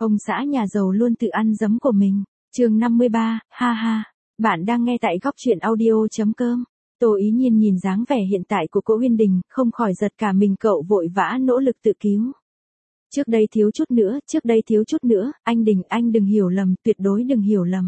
Ông xã nhà giàu luôn tự ăn giấm của mình. Chương 53, ha ha. Bạn đang nghe tại góc truyện audio.com. Tô Ý Nhiên nhìn dáng vẻ hiện tại của Cố Uyên Đình, không khỏi giật cả mình, cậu vội vã nỗ lực tự cứu. Trước đây thiếu chút nữa, anh đừng hiểu lầm, tuyệt đối đừng hiểu lầm.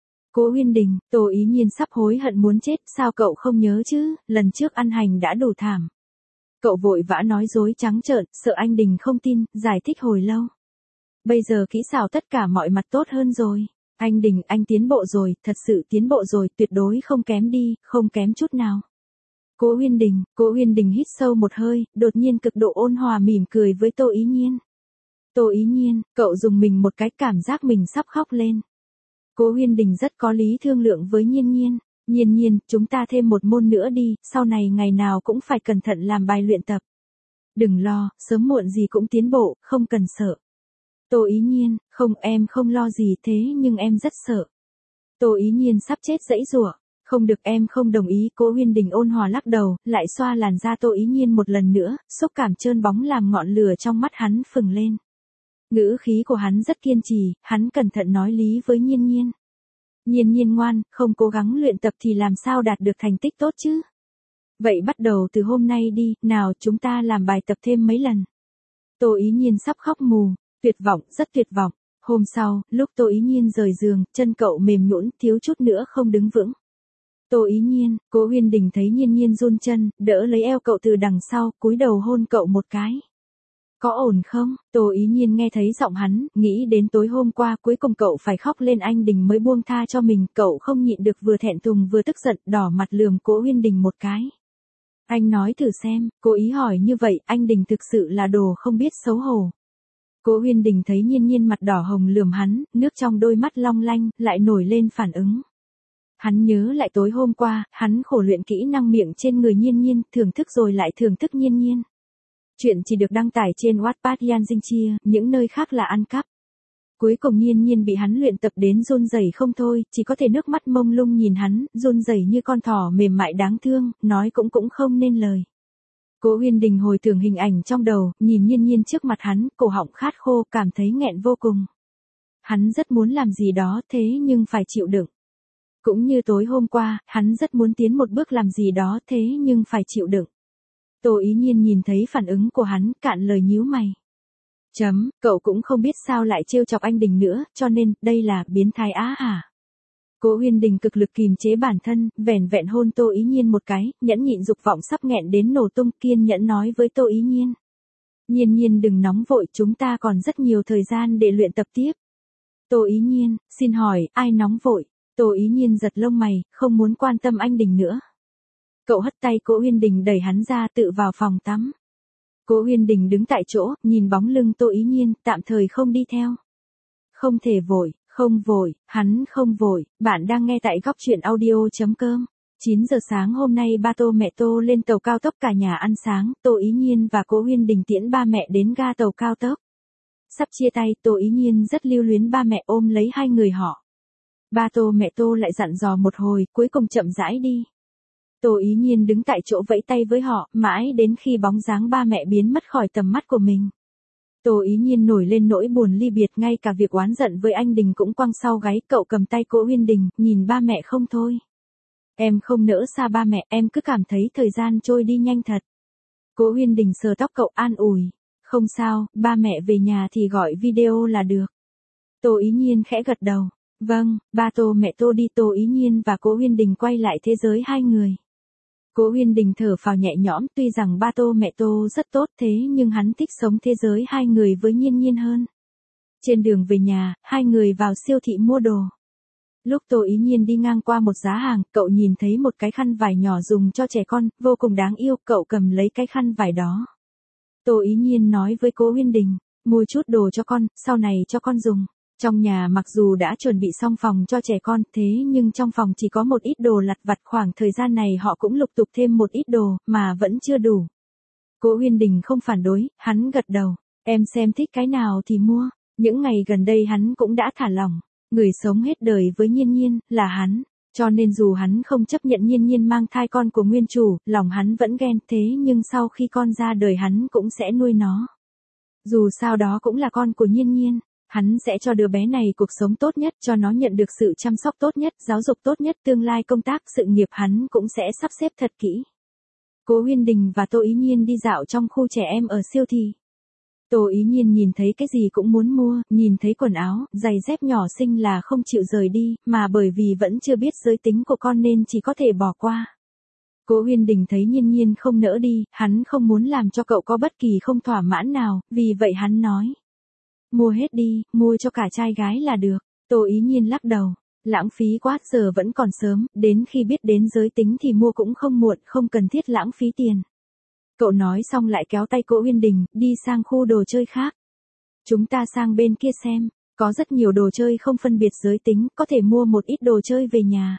Cố Uyên Đình, Tô Ý Nhiên sắp hối hận muốn chết, sao cậu không nhớ chứ, lần trước ăn hành đã đủ thảm. Cậu vội vã nói dối trắng trợn, sợ anh Đình không tin, giải thích hồi lâu. Bây giờ kỹ xảo tất cả mọi mặt tốt hơn rồi. Anh Đình, anh tiến bộ rồi, thật sự tiến bộ rồi, tuyệt đối không kém đi, không kém chút nào. Cố Uyên Đình hít sâu một hơi, đột nhiên cực độ ôn hòa mỉm cười với Tô Ý Nhiên. Tô Ý Nhiên, cậu dùng mình một cái, cảm giác mình sắp khóc lên. Cố Uyên Đình rất có lý thương lượng với Nhiên Nhiên. Nhiên Nhiên, chúng ta thêm một môn nữa đi, sau này ngày nào cũng phải cẩn thận làm bài luyện tập. Đừng lo, sớm muộn gì cũng tiến bộ, không cần sợ. Tô Ý Nhiên, không, em không lo gì, thế nhưng em rất sợ. Tô Ý Nhiên sắp chết giãy giụa. Không được, em không đồng ý. Cố Uyên Đình ôn hòa lắc đầu, lại xoa làn da Tô Ý Nhiên một lần nữa, xúc cảm trơn bóng làm ngọn lửa trong mắt hắn phừng lên. Ngữ khí của hắn rất kiên trì, hắn cẩn thận nói lý với Nhiên Nhiên. Nhiên Nhiên ngoan, không cố gắng luyện tập thì làm sao đạt được thành tích tốt chứ? Vậy bắt đầu từ hôm nay đi, nào chúng ta làm bài tập thêm mấy lần. Tô Ý Nhiên sắp khóc mù, tuyệt vọng, rất tuyệt vọng. Hôm sau, lúc Tô Ý Nhiên rời giường, chân cậu mềm nhũn, thiếu chút nữa không đứng vững. Tô Ý Nhiên, Cố Uyên Đình thấy Nhiên Nhiên run chân, đỡ lấy eo cậu từ đằng sau, cúi đầu hôn cậu một cái. Có ổn không? Tô Ý Nhiên nghe thấy giọng hắn, nghĩ đến tối hôm qua cuối cùng cậu phải khóc lên anh Đình mới buông tha cho mình, cậu không nhịn được vừa thẹn thùng vừa tức giận, đỏ mặt lườm Cố Uyên Đình một cái. Anh nói thử xem, cố ý hỏi như vậy, anh Đình thực sự là đồ không biết xấu hổ. Cố Uyên Đình thấy Nhiên Nhiên mặt đỏ hồng lườm hắn, nước trong đôi mắt long lanh, lại nổi lên phản ứng. Hắn nhớ lại tối hôm qua, hắn khổ luyện kỹ năng miệng trên người Nhiên Nhiên, thưởng thức rồi lại thưởng thức Nhiên Nhiên. Chuyện chỉ được đăng tải trên Wattpad Yan Dinh Chia, những nơi khác là ăn cắp. Cuối cùng Nhiên Nhiên bị hắn luyện tập đến run rẩy không thôi, chỉ có thể nước mắt mông lung nhìn hắn, run rẩy như con thỏ mềm mại đáng thương, nói cũng không nên lời. Cố Uyên Đình hồi tưởng hình ảnh trong đầu, nhìn Nhiên Nhiên trước mặt hắn, cổ họng khát khô, cảm thấy nghẹn vô cùng. Hắn rất muốn làm gì đó, thế nhưng phải chịu đựng. Cũng như tối hôm qua, hắn rất muốn tiến một bước làm gì đó, thế nhưng phải chịu đựng. Tô Ý Nhiên nhìn thấy phản ứng của hắn, cạn lời nhíu mày. Cậu cũng không biết sao lại trêu chọc anh Đình nữa, cho nên, đây là biến thái á hả? Cố Uyên Đình cực lực kìm chế bản thân, vẻn vẹn hôn Tô Ý Nhiên một cái, nhẫn nhịn dục vọng sắp nghẹn đến nổ tung, kiên nhẫn nói với Tô Ý Nhiên. Nhiên Nhiên đừng nóng vội, chúng ta còn rất nhiều thời gian để luyện tập tiếp. Tô Ý Nhiên, xin hỏi, ai nóng vội? Tô Ý Nhiên giật lông mày, không muốn quan tâm anh Đình nữa. Cậu hất tay Cố Uyên Đình đẩy hắn ra tự vào phòng tắm. Cố Uyên Đình đứng tại chỗ, nhìn bóng lưng Tô Ý Nhiên, tạm thời không đi theo. Không thể vội, không vội, hắn không vội, bạn đang nghe tại góc truyện audio.com. 9 giờ sáng hôm nay ba Tô mẹ Tô lên tàu cao tốc, cả nhà ăn sáng, Tô Ý Nhiên và Cố Uyên Đình tiễn ba mẹ đến ga tàu cao tốc. Sắp chia tay, Tô Ý Nhiên rất lưu luyến ba mẹ, ôm lấy hai người họ. Ba Tô mẹ Tô lại dặn dò một hồi, cuối cùng chậm rãi đi. Tô Ý Nhiên đứng tại chỗ vẫy tay với họ, mãi đến khi bóng dáng ba mẹ biến mất khỏi tầm mắt của mình. Tô Ý Nhiên nổi lên nỗi buồn ly biệt, ngay cả việc oán giận với anh Đình cũng quăng sau gáy, cậu cầm tay Cố Uyên Đình, nhìn ba mẹ không thôi. Em không nỡ xa ba mẹ, em cứ cảm thấy thời gian trôi đi nhanh thật. Cố Uyên Đình sờ tóc cậu an ủi. Không sao, ba mẹ về nhà thì gọi video là được. Tô Ý Nhiên khẽ gật đầu. Vâng, ba Tô mẹ Tô đi. Tô Ý Nhiên và Cố Uyên Đình quay lại thế giới hai người. Cố Uyên Đình thở phào nhẹ nhõm, tuy rằng ba Tô mẹ Tô rất tốt, thế nhưng hắn thích sống thế giới hai người với Nhiên Nhiên hơn. Trên đường về nhà, hai người vào siêu thị mua đồ. Lúc Tô Ý Nhiên đi ngang qua một giá hàng, cậu nhìn thấy một cái khăn vải nhỏ dùng cho trẻ con, vô cùng đáng yêu, cậu cầm lấy cái khăn vải đó. Tô Ý Nhiên nói với Cố Uyên Đình, mua chút đồ cho con, sau này cho con dùng. Trong nhà mặc dù đã chuẩn bị xong phòng cho trẻ con, thế nhưng trong phòng chỉ có một ít đồ lặt vặt, khoảng thời gian này họ cũng lục tục thêm một ít đồ, mà vẫn chưa đủ. Cố Uyên Đình không phản đối, hắn gật đầu, em xem thích cái nào thì mua. Những ngày gần đây hắn cũng đã thả lỏng, người sống hết đời với Nhiên Nhiên, là hắn. Cho nên dù hắn không chấp nhận Nhiên Nhiên mang thai con của nguyên chủ, lòng hắn vẫn ghen, thế nhưng sau khi con ra đời hắn cũng sẽ nuôi nó. Dù sao đó cũng là con của Nhiên Nhiên. Hắn sẽ cho đứa bé này cuộc sống tốt nhất, cho nó nhận được sự chăm sóc tốt nhất, giáo dục tốt nhất, tương lai công tác, sự nghiệp hắn cũng sẽ sắp xếp thật kỹ. Cố Huyên Đình và Tô Ý Nhiên đi dạo trong khu trẻ em ở siêu thị. Tô Ý Nhiên nhìn thấy cái gì cũng muốn mua, nhìn thấy quần áo, giày dép nhỏ xinh là không chịu rời đi, mà bởi vì vẫn chưa biết giới tính của con nên chỉ có thể bỏ qua. Cố Huyên Đình thấy Nhiên Nhiên không nỡ đi, hắn không muốn làm cho cậu có bất kỳ không thỏa mãn nào, vì vậy hắn nói. Mua hết đi, mua cho cả trai gái là được. Tô Ý Nhiên lắc đầu. Lãng phí quá, giờ vẫn còn sớm, đến khi biết đến giới tính thì mua cũng không muộn, không cần thiết lãng phí tiền. Cậu nói xong lại kéo tay Cố Huyên Đình, đi sang khu đồ chơi khác. Chúng ta sang bên kia xem, có rất nhiều đồ chơi không phân biệt giới tính, có thể mua một ít đồ chơi về nhà.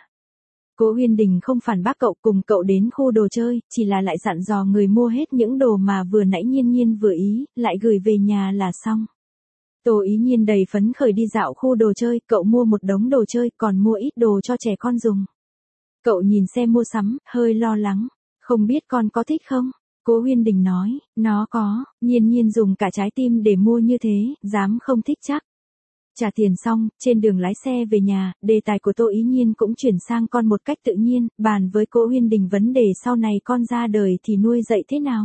Cố Huyên Đình không phản bác cậu, cùng cậu đến khu đồ chơi, chỉ là lại dặn dò người mua hết những đồ mà vừa nãy Nhiên Nhiên vừa ý, lại gửi về nhà là xong. Tô Ý Nhiên đầy phấn khởi đi dạo khu đồ chơi, cậu mua một đống đồ chơi, còn mua ít đồ cho trẻ con dùng. Cậu nhìn xem mua sắm, hơi lo lắng, không biết con có thích không? Cố Huyên Đình nói, nó có, Nhiên Nhiên dùng cả trái tim để mua như thế, dám không thích chắc. Trả tiền xong, trên đường lái xe về nhà, đề tài của Tô Ý Nhiên cũng chuyển sang con một cách tự nhiên, bàn với Cố Huyên Đình vấn đề sau này con ra đời thì nuôi dạy thế nào.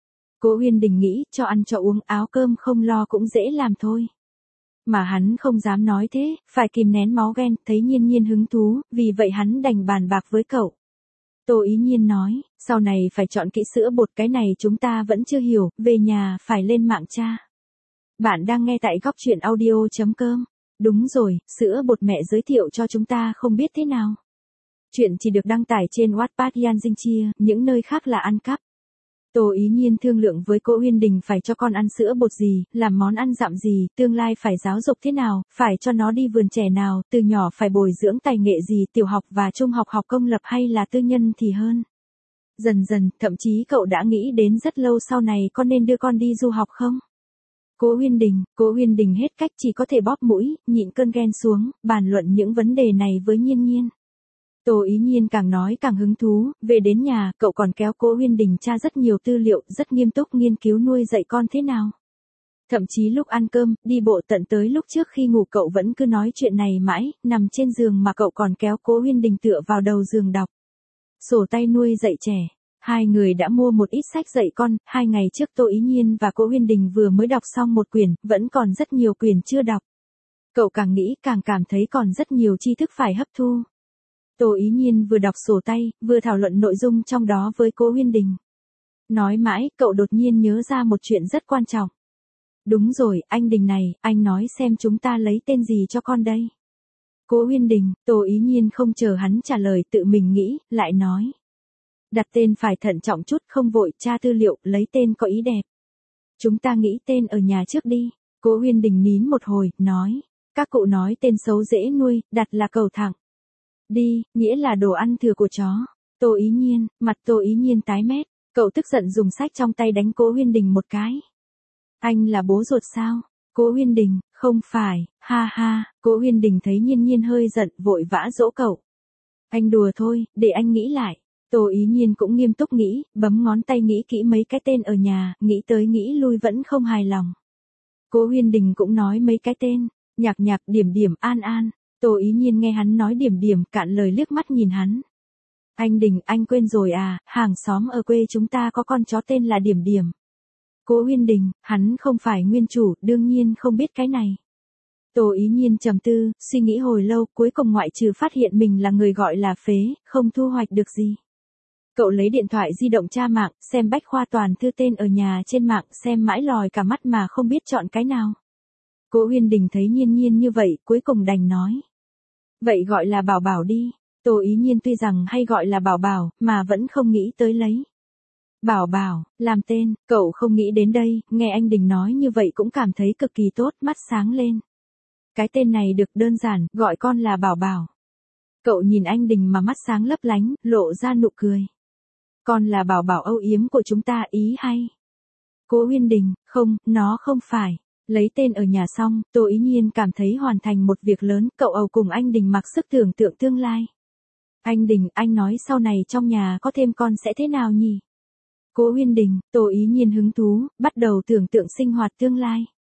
Cố Huyên Đình nghĩ, cho ăn cho uống, áo cơm không lo cũng dễ làm thôi. Mà hắn không dám nói thế, phải kìm nén máu ghen, thấy Nhiên Nhiên hứng thú, vì vậy hắn đành bàn bạc với cậu. Tô Ý Nhiên nói, sau này phải chọn kỹ sữa bột, cái này chúng ta vẫn chưa hiểu, về nhà phải lên mạng tra. Bạn đang nghe tại góc truyện audio.com. Đúng rồi, sữa bột mẹ giới thiệu cho chúng ta không biết thế nào. Chuyện chỉ được đăng tải trên Wattpad Yan Dinh Chia, những nơi khác là ăn cắp. Tô Ý Nhiên thương lượng với Cố Huyên Đình phải cho con ăn sữa bột gì, làm món ăn dặm gì, tương lai phải giáo dục thế nào, phải cho nó đi vườn trẻ nào, từ nhỏ phải bồi dưỡng tài nghệ gì, tiểu học và trung học học công lập hay là tư nhân thì hơn. Dần dần, thậm chí cậu đã nghĩ đến rất lâu sau này có nên đưa con đi du học không? Cố Huyên Đình hết cách chỉ có thể bóp mũi, nhịn cơn ghen xuống, bàn luận những vấn đề này với Nhiên Nhiên. Tô Ý Nhiên càng nói càng hứng thú, về đến nhà, cậu còn kéo Cố Huyên Đình tra rất nhiều tư liệu, rất nghiêm túc nghiên cứu nuôi dạy con thế nào. Thậm chí lúc ăn cơm, đi bộ tận tới lúc trước khi ngủ cậu vẫn cứ nói chuyện này mãi, nằm trên giường mà cậu còn kéo Cố Huyên Đình tựa vào đầu giường đọc. Sổ tay nuôi dạy trẻ. Hai người đã mua một ít sách dạy con, 2 ngày trước Tô Ý Nhiên và Cố Huyên Đình vừa mới đọc xong một quyển, vẫn còn rất nhiều quyển chưa đọc. Cậu càng nghĩ càng cảm thấy còn rất nhiều tri thức phải hấp thu. Tô Ý Nhiên vừa đọc sổ tay, vừa thảo luận nội dung trong đó với Cố Huyên Đình. Nói mãi, cậu đột nhiên nhớ ra một chuyện rất quan trọng. Đúng rồi, anh Đình này, anh nói xem chúng ta lấy tên gì cho con đây. Cố Huyên Đình, Tô Ý Nhiên không chờ hắn trả lời tự mình nghĩ, lại nói. Đặt tên phải thận trọng chút, không vội, tra tư liệu, lấy tên có ý đẹp. Chúng ta nghĩ tên ở nhà trước đi. Cố Huyên Đình nín một hồi, nói. Các cụ nói tên xấu dễ nuôi, đặt là cầu thẳng. Đi, nghĩa là đồ ăn thừa của chó. Tô Ý Nhiên, mặt Tô Ý Nhiên tái mét, cậu tức giận dùng sách trong tay đánh Cố Huyên Đình một cái. Anh là bố ruột sao? Cố Huyên Đình, không phải, ha ha. Cố Huyên Đình thấy Nhiên Nhiên hơi giận, vội vã dỗ cậu. Anh đùa thôi, để anh nghĩ lại. Tô Ý Nhiên cũng nghiêm túc nghĩ, bấm ngón tay nghĩ kỹ mấy cái tên ở nhà, nghĩ tới nghĩ lui vẫn không hài lòng. Cố Huyên Đình cũng nói mấy cái tên, Nhạc Nhạc, Điểm Điểm, An An. Tô Ý Nhiên nghe hắn nói Điểm Điểm, cạn lời liếc mắt nhìn hắn. Anh Đình, anh quên rồi à, hàng xóm ở quê chúng ta có con chó tên là Điểm Điểm. Cố Huyên Đình, hắn không phải nguyên chủ, đương nhiên không biết cái này. Tô Ý Nhiên trầm tư, suy nghĩ hồi lâu, cuối cùng ngoại trừ phát hiện mình là người gọi là phế, không thu hoạch được gì. Cậu lấy điện thoại di động tra mạng, xem bách khoa toàn thư tên ở nhà trên mạng, xem mãi lòi cả mắt mà không biết chọn cái nào. Cố Huyên Đình thấy Nhiên Nhiên như vậy, cuối cùng đành nói. Vậy gọi là Bảo Bảo đi. Tô Ý Nhiên tuy rằng hay gọi là Bảo Bảo, mà vẫn không nghĩ tới lấy. Bảo Bảo, làm tên, cậu không nghĩ đến đây, nghe anh Đình nói như vậy cũng cảm thấy cực kỳ tốt, mắt sáng lên. Cái tên này được đơn giản, gọi con là Bảo Bảo. Cậu nhìn anh Đình mà mắt sáng lấp lánh, lộ ra nụ cười. Con là Bảo Bảo âu yếm của chúng ta, ý hay. Cố Huyên Đình, không, nó không phải. Lấy tên ở nhà xong, Tô Ý Nhiên cảm thấy hoàn thành một việc lớn, cậu âu cùng anh Đình mặc sức tưởng tượng tương lai. Anh Đình, anh nói sau này trong nhà có thêm con sẽ thế nào nhỉ? Cố Huyên Đình, Tô Ý Nhiên hứng thú, bắt đầu tưởng tượng sinh hoạt tương lai.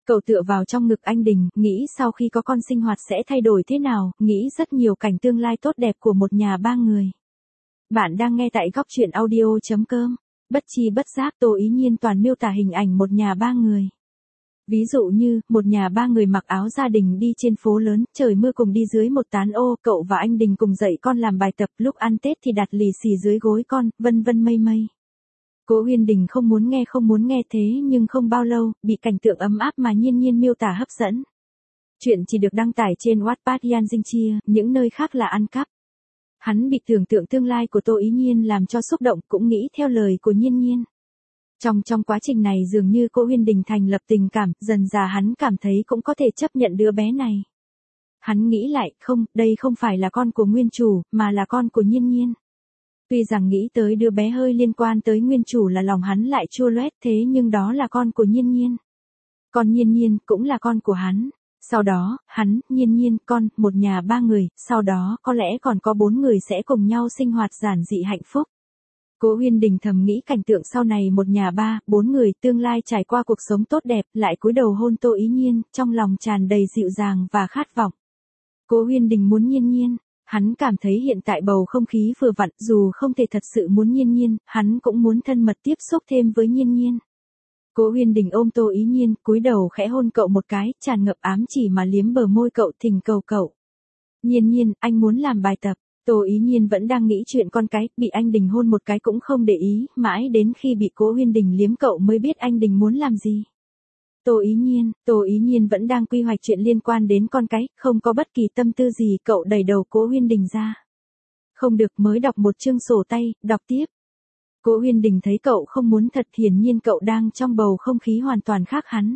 Cậu tựa vào trong ngực anh Đình, nghĩ sau khi có con sinh hoạt sẽ thay đổi thế nào, nghĩ rất nhiều cảnh tương lai tốt đẹp của một nhà ba người. Bạn đang nghe tại góc chuyện audio.com. Bất chi bất giác Tô Ý Nhiên toàn miêu tả hình ảnh một nhà ba người. Ví dụ như, một nhà ba người mặc áo gia đình đi trên phố lớn, trời mưa cùng đi dưới một tán ô, cậu và anh Đình cùng dạy con làm bài tập, lúc ăn Tết thì đặt lì xì dưới gối con, vân vân mây mây. Cố Uyên Đình không muốn nghe thế nhưng không bao lâu, bị cảnh tượng ấm áp mà Nhiên Nhiên miêu tả hấp dẫn. Chuyện chỉ được đăng tải trên Wattpad Yan Dinh Chia, những nơi khác là ăn cắp. Hắn bị tưởng tượng tương lai của Tô Ý Nhiên làm cho xúc động, cũng nghĩ theo lời của Nhiên Nhiên. Trong quá trình này dường như Cố Uyên Đình thành lập tình cảm, dần dà hắn cảm thấy cũng có thể chấp nhận đứa bé này. Hắn nghĩ lại, không, đây không phải là con của nguyên chủ, mà là con của Nhiên Nhiên. Tuy rằng nghĩ tới đứa bé hơi liên quan tới nguyên chủ là lòng hắn lại chua loét, thế nhưng đó là con của Nhiên Nhiên. Con Nhiên Nhiên cũng là con của hắn. Sau đó, hắn, Nhiên Nhiên, con, một nhà ba người, sau đó có lẽ còn có 4 người sẽ cùng nhau sinh hoạt giản dị hạnh phúc. Cố Uyên Đình thầm nghĩ cảnh tượng sau này một nhà 3-4 người tương lai trải qua cuộc sống tốt đẹp, lại cúi đầu hôn Tô Ý Nhiên, trong lòng tràn đầy dịu dàng và khát vọng. Cố Uyên Đình muốn Nhiên Nhiên, hắn cảm thấy hiện tại bầu không khí vừa vặn, dù không thể thật sự muốn Nhiên Nhiên, hắn cũng muốn thân mật tiếp xúc thêm với Nhiên Nhiên. Cố Uyên Đình ôm Tô Ý Nhiên, cúi đầu khẽ hôn cậu một cái, tràn ngập ám chỉ mà liếm bờ môi cậu, thỉnh cầu cậu. Nhiên Nhiên, anh muốn làm bài tập. Tô Ý Nhiên vẫn đang nghĩ chuyện con cái, bị anh Đình hôn một cái cũng không để ý, mãi đến khi bị Cố Uyên Đình liếm cậu mới biết anh Đình muốn làm gì. Tô Ý Nhiên vẫn đang quy hoạch chuyện liên quan đến con cái, không có bất kỳ tâm tư gì, cậu đẩy đầu Cố Uyên Đình ra. Không được, mới đọc một chương sổ tay, đọc tiếp. Cố Uyên Đình thấy cậu không muốn thật, hiển nhiên cậu đang trong bầu không khí hoàn toàn khác hắn.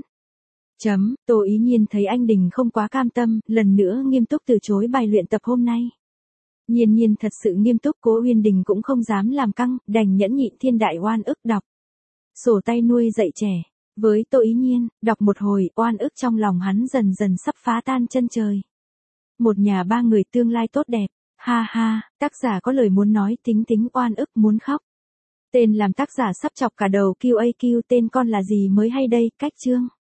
Tô Ý Nhiên thấy anh Đình không quá cam tâm, lần nữa nghiêm túc từ chối bài luyện tập hôm nay. Nhiên Nhiên thật sự nghiêm túc, Cố Uyên Đình cũng không dám làm căng, đành nhẫn nhịn thiên đại oan ức đọc. Sổ tay nuôi dạy trẻ. Với Tô Ý Nhiên, đọc một hồi, oan ức trong lòng hắn dần dần sắp phá tan chân trời. Một nhà ba người tương lai tốt đẹp. Ha ha, tác giả có lời muốn nói, tính oan ức muốn khóc. Tên làm tác giả sắp chọc cả đầu QAQ, tên con là gì mới hay đây, cách chương.